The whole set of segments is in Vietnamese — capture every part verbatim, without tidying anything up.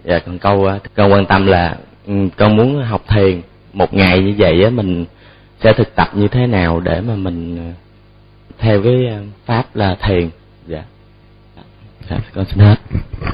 Dạ, còn câu con quan tâm là con muốn học thiền, một ngày như vậy á mình sẽ thực tập như thế nào để mà mình theo cái pháp là thiền. Dạ. Dạ, con xin hết.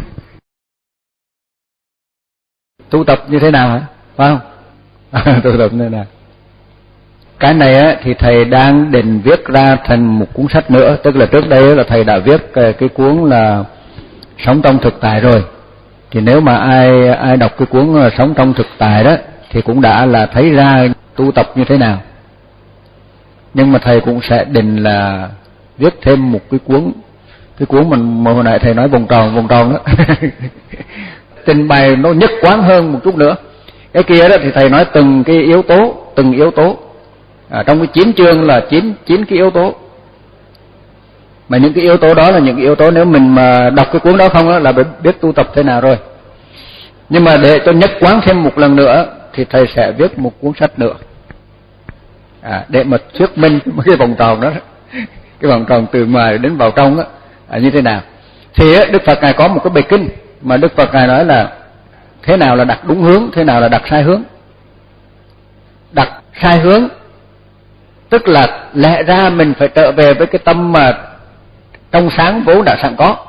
Tu tập như thế nào hả? Phải không? Tu tập như thế nào? Cái này á, thì thầy đang định viết ra thành một cuốn sách nữa. Tức là trước đây là thầy đã viết cái, cái cuốn là Sống trong thực tại rồi. Thì nếu mà ai ai đọc cái cuốn Sống trong thực tại đó thì cũng đã là thấy ra tu tập như thế nào. Nhưng mà thầy cũng sẽ định là viết thêm một cái cuốn, cái cuốn mà, mà hồi nãy thầy nói vòng tròn vòng tròn đó. Trình bày nó nhất quán hơn một chút nữa. Cái kia đó thì thầy nói từng cái yếu tố, từng yếu tố. À, trong cái chín chương là chín chín cái yếu tố. Mà những cái yếu tố đó là những cái yếu tố nếu mình mà đọc cái cuốn đó không đó, là biết tu tập thế nào rồi. Nhưng mà để cho nhất quán thêm một lần nữa thì thầy sẽ viết một cuốn sách nữa. À, để mà thuyết minh cái vòng tròn đó, cái vòng tròn từ ngoài đến vào trong đó, à, như thế nào. Thì Đức Phật Ngài có một cái bài kinh mà Đức Phật Ngài nói là thế nào là đặt đúng hướng, thế nào là đặt sai hướng. Đặt sai hướng tức là lẽ ra mình phải trở về với cái tâm mà trong sáng vốn đã sẵn có.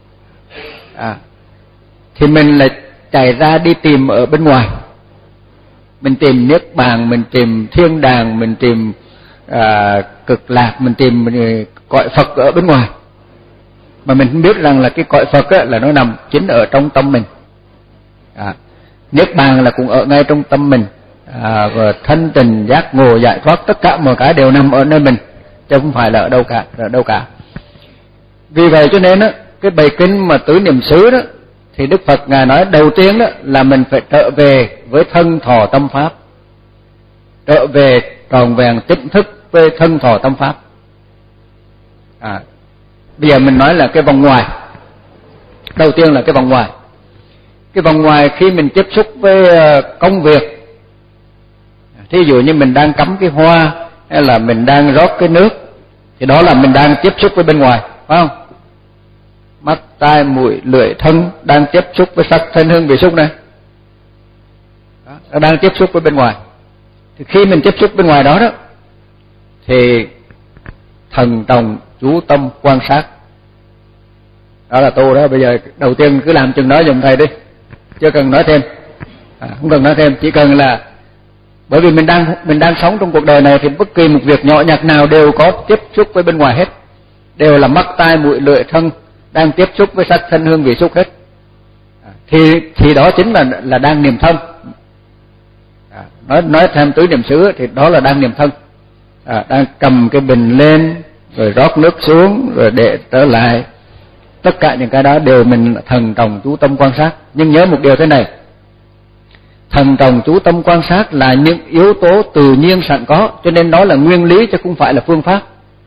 À, thì mình lại chạy ra đi tìm ở bên ngoài. Mình tìm Niết Bàn, mình tìm thiên đàng, mình tìm à, cực lạc, mình tìm cõi Phật ở bên ngoài. Mà mình không biết rằng là cái cõi Phật á, là nó nằm chính ở trong tâm mình. À, Niết Bàn là cũng ở ngay trong tâm mình. À, và thanh tịnh, giác ngộ, giải thoát, tất cả mọi cái đều nằm ở nơi mình, chứ không phải là ở đâu cả, ở đâu cả. Vì vậy cho nên á, cái bài kinh mà Tứ Niệm xứ đó, thì Đức Phật Ngài nói đầu tiên đó là mình phải trở về với thân thọ tâm pháp, trở về tròn vẹn tỉnh thức với thân thọ tâm pháp. À, bây giờ mình nói là cái vòng ngoài. Đầu tiên là cái vòng ngoài. Cái vòng ngoài khi mình tiếp xúc với công việc, thí dụ như mình đang cắm cái hoa hay là mình đang rót cái nước, thì đó là mình đang tiếp xúc với bên ngoài, phải không? Mắt, tai, mũi, lưỡi, thân đang tiếp xúc với sắc, thanh, hương, vị, xúc này, đó, đang tiếp xúc với bên ngoài. Thì khi mình tiếp xúc bên ngoài đó đó, thì thần trọng chú tâm quan sát. Đó là tu đó. Bây giờ đầu tiên cứ làm chừng đó giùm thầy đi, chưa cần nói thêm. À, không cần nói thêm, chỉ cần là bởi vì mình đang mình đang sống trong cuộc đời này thì bất kỳ một việc nhỏ nhặt nào đều có tiếp xúc với bên ngoài hết, đều là mắt, tai, mũi, lưỡi, thân đang tiếp xúc với sắc, thanh, hương, vị, xúc hết. À, thì thì đó chính là là đang niệm thân. À, nói nói thêm Tứ Niệm xứ thì đó là đang niệm thân. À, đang cầm cái bình lên rồi rót nước xuống rồi để trở lại, tất cả những cái đó đều mình thần trọng chú tâm quan sát. Nhưng nhớ một điều thế này, thần trọng chú tâm quan sát là những yếu tố tự nhiên sẵn có, cho nên đó là nguyên lý chứ không phải là phương pháp.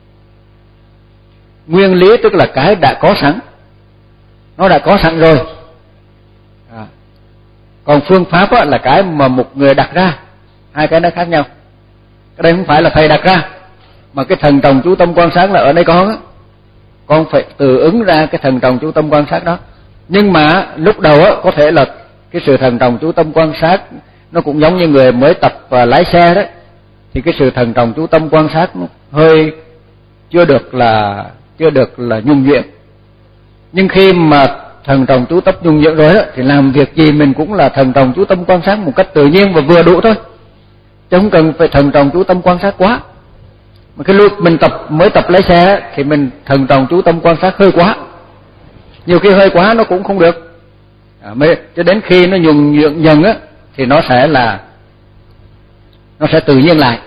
Nguyên lý tức là cái đã có sẵn, nó đã có sẵn rồi. À, còn phương pháp á, là cái mà một người đặt ra, hai cái nó khác nhau. Cái đây không phải là thầy đặt ra, mà cái thần trọng chú tâm quan sát là ở đây con á, con phải tự ứng ra cái thần trọng chú tâm quan sát đó. Nhưng mà lúc đầu á, có thể là cái sự thần trọng chú tâm quan sát nó cũng giống như người mới tập uh, lái xe đó, thì cái sự thần trọng chú tâm quan sát nó hơi chưa được là chưa được là nhuần nhuyễn. Nhưng khi mà thần trọng chú tâm nhuần nhuyễn rồi đó, thì làm việc gì mình cũng là thần trọng chú tâm quan sát một cách tự nhiên và vừa đủ thôi, chứ không cần phải thần trọng chú tâm quan sát quá. Mà cái lúc mình tập mới tập lái xe thì mình thần trọng chú tâm quan sát hơi quá, nhiều khi hơi quá nó cũng không được. À, mới, cho đến khi nó nhuần nhuyễn dần á thì nó sẽ là nó sẽ tự nhiên lại.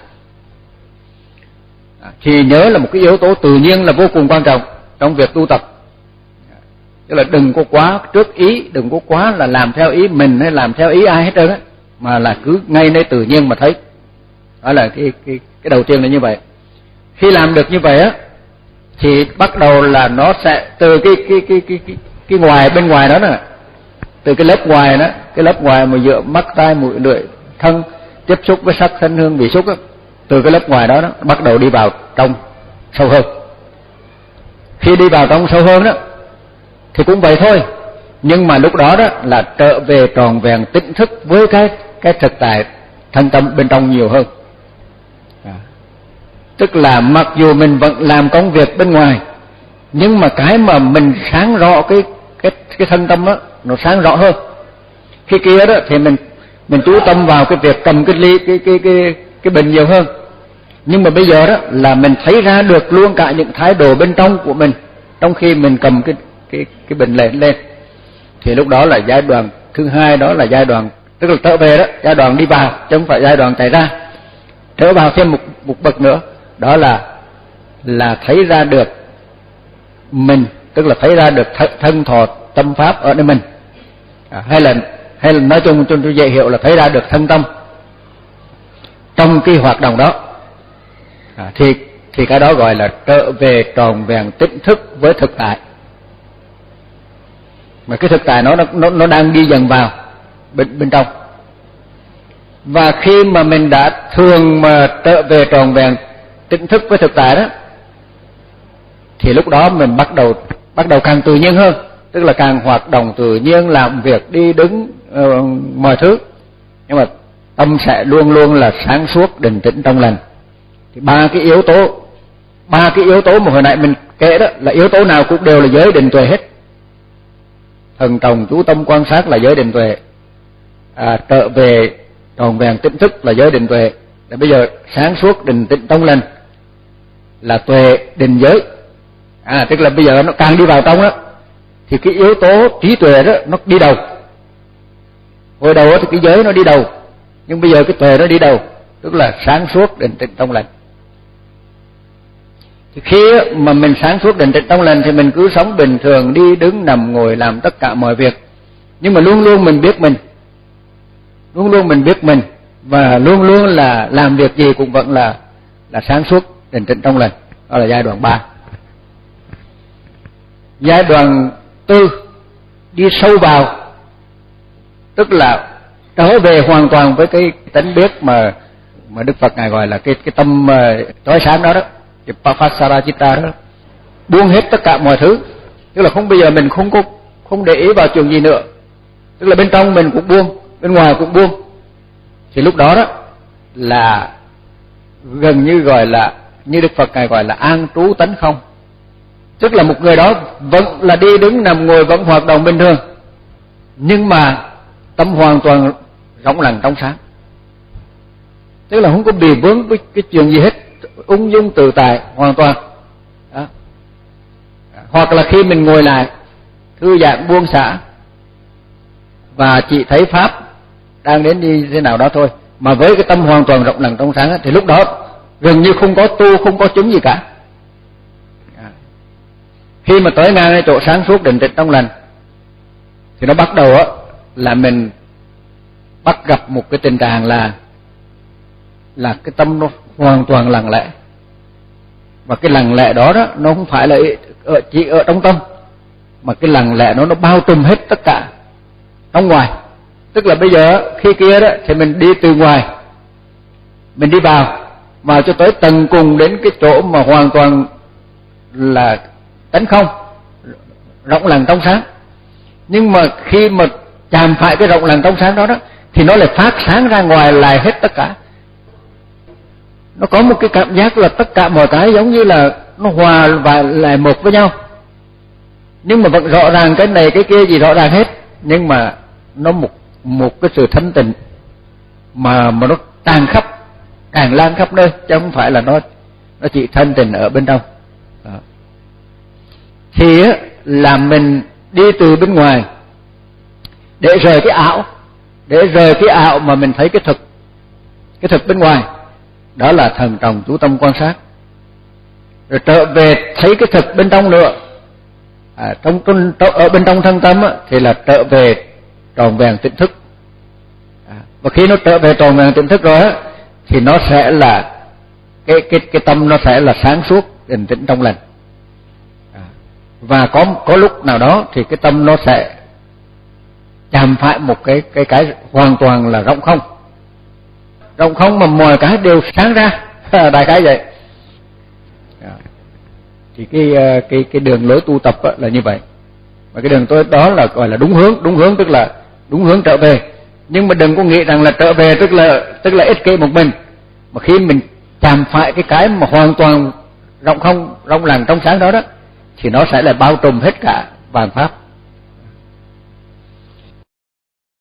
À, thì nhớ là một cái yếu tố tự nhiên là vô cùng quan trọng trong việc tu tập. À, tức là đừng có quá trước ý, đừng có quá là làm theo ý mình hay làm theo ý ai hết trơn á, mà là cứ ngay nơi tự nhiên mà thấy. Đó là cái cái cái đầu tiên là như vậy. Khi làm được như vậy á thì bắt đầu là nó sẽ từ cái cái cái cái cái, cái ngoài bên ngoài đó nè, từ cái lớp ngoài đó, cái lớp ngoài mà giữa mắt, tai, mũi, lưỡi, thân tiếp xúc với sắc, thanh, hương, vị, xúc đó, từ cái lớp ngoài đó, đó bắt đầu đi vào trong sâu hơn. Khi đi vào trong sâu hơn đó thì cũng vậy thôi, Nhưng mà lúc đó đó là trở về tròn vẹn tỉnh thức với cái cái thực tại thân tâm bên trong nhiều hơn. À, tức là mặc dù mình vẫn làm công việc bên ngoài, nhưng mà cái mà mình sáng rõ cái cái cái thân tâm đó nó sáng rõ hơn. Khi kia đó thì mình mình chú tâm vào cái việc cầm cái ly cái cái cái cái bình nhiều hơn. Nhưng mà bây giờ đó là mình thấy ra được luôn cả những thái độ bên trong của mình trong khi mình cầm cái cái cái bình lên lên. Thì lúc đó là giai đoạn thứ hai, đó là giai đoạn tức là trở về đó, giai đoạn đi vào chứ không phải giai đoạn chạy ra. Trở vào thêm một một bậc nữa, đó là là thấy ra được mình, tức là thấy ra được th, thân thọ tâm pháp ở nơi mình. À, hay là hay là nói chung cho tôi dễ hiểu là thấy ra được thân tâm trong cái hoạt động đó. À, thì thì cái đó gọi là trở về tròn vẹn tỉnh thức với thực tại. Mà cái thực tại nó nó nó đang đi dần vào bên bên trong. Và khi mà mình đã thường mà trở về tròn vẹn tỉnh thức với thực tại đó, thì lúc đó mình bắt đầu bắt đầu càng tự nhiên hơn, tức là càng hoạt động tự nhiên, làm việc đi đứng uh, mọi thứ, nhưng mà tâm sẽ luôn luôn là sáng suốt, định tĩnh, trong lành. Thì ba cái yếu tố ba cái yếu tố mà hồi nãy mình kể đó là yếu tố nào cũng đều là giới định tuệ hết. Thần trọng chú tâm quan sát là giới định tuệ, à, trở về tròn vẹn tỉnh thức là giới định tuệ. Để bây giờ sáng suốt, định tĩnh, trong lành là tuệ định giới. À, tức là bây giờ nó càng đi vào trong đó thì cái yếu tố trí tuệ đó nó đi đầu. Hồi đầu thì cái giới nó đi đầu, nhưng bây giờ cái tuệ nó đi đầu, tức là sáng suốt, định tĩnh, trong lành. Thì khi mà mình sáng suốt, định tĩnh, trong lành thì mình cứ sống bình thường, đi đứng nằm ngồi làm tất cả mọi việc, nhưng mà luôn luôn mình biết mình, luôn luôn mình biết mình, và luôn luôn là làm việc gì cũng vẫn là là sáng suốt, định tĩnh, trong lành. Đó là giai đoạn ba. Giai đoạn tư đi sâu vào, tức là trở về hoàn toàn với cái tánh biết mà mà Đức Phật ngài gọi là cái cái tâm tối sáng đó đó, cái Papasarachitta đó, buông hết tất cả mọi thứ, tức là không bây giờ mình không có không để ý vào chuyện gì nữa, tức là bên trong mình cũng buông, bên ngoài cũng buông. Thì lúc đó đó là gần như gọi là như Đức Phật ngài gọi là an trú tánh không, tức là một người đó vẫn là đi đứng nằm ngồi vẫn hoạt động bình thường, nhưng mà tâm hoàn toàn rộng lặng trong sáng, tức là không có bị vướng với cái chuyện gì hết, ung dung tự tại hoàn toàn đó. Hoặc là khi mình ngồi lại thư giãn buông xả và chỉ thấy pháp đang đến đi thế nào đó thôi, mà với cái tâm hoàn toàn rộng lặng trong sáng đó, thì lúc đó gần như không có tu, không có chứng gì cả. Khi mà tới ngang cái chỗ sáng suốt, định tĩnh, trong lành thì nó bắt đầu á là mình bắt gặp một cái tình trạng là là cái tâm nó hoàn toàn lặng lẽ. Và cái lặng lẽ đó đó nó không phải là ở, chỉ ở trong tâm, mà cái lặng lẽ nó nó bao trùm hết tất cả trong ngoài. Tức là bây giờ khi kia đó thì mình đi từ ngoài, mình đi vào vào cho tới tận cùng đến cái chỗ mà hoàn toàn là tánh không, rộng lặng trong sáng. Nhưng mà khi mà chạm phải cái rộng lặng trong sáng đó đó thì nó lại phát sáng ra ngoài lại hết tất cả. Nó có một cái cảm giác là tất cả mọi cái giống như là nó hòa và lại một với nhau, nhưng mà vẫn rõ ràng cái này cái kia gì rõ ràng hết, nhưng mà nó một một cái sự thanh tịnh mà mà nó tràn khắp, tràn lan khắp nơi, chứ không phải là nó nó chỉ thanh tịnh ở bên trong. Đó. Thì á, là mình đi từ bên ngoài để rời cái ảo, để rời cái ảo mà mình thấy cái thực, cái thực bên ngoài, đó là thần trọng chú tâm quan sát, rồi trở về thấy cái thực bên trong nữa. À, trong, trong ở bên trong thân tâm á, thì là trở về tròn vẹn tỉnh thức. À, và khi nó trở về tròn vẹn tỉnh thức rồi á, thì nó sẽ là cái cái cái tâm nó sẽ là sáng suốt, định tĩnh, trong lành. À, và có có lúc nào đó thì cái tâm nó sẽ chạm phải một cái cái cái hoàn toàn là rộng không, rộng không mà mọi cái đều sáng ra, đại khái vậy. À, thì cái cái cái đường lối tu tập là như vậy. Và cái đường tối đó là gọi là đúng hướng, đúng hướng tức là đúng hướng trở về. Nhưng mà đừng có nghĩ rằng là trở về tức là tức là ích kỷ một mình. Mà khi mình chạm phải cái cái mà hoàn toàn rộng không, rộng lặng trong sáng đó đó, thì nó sẽ là bao trùm hết cả vạn pháp.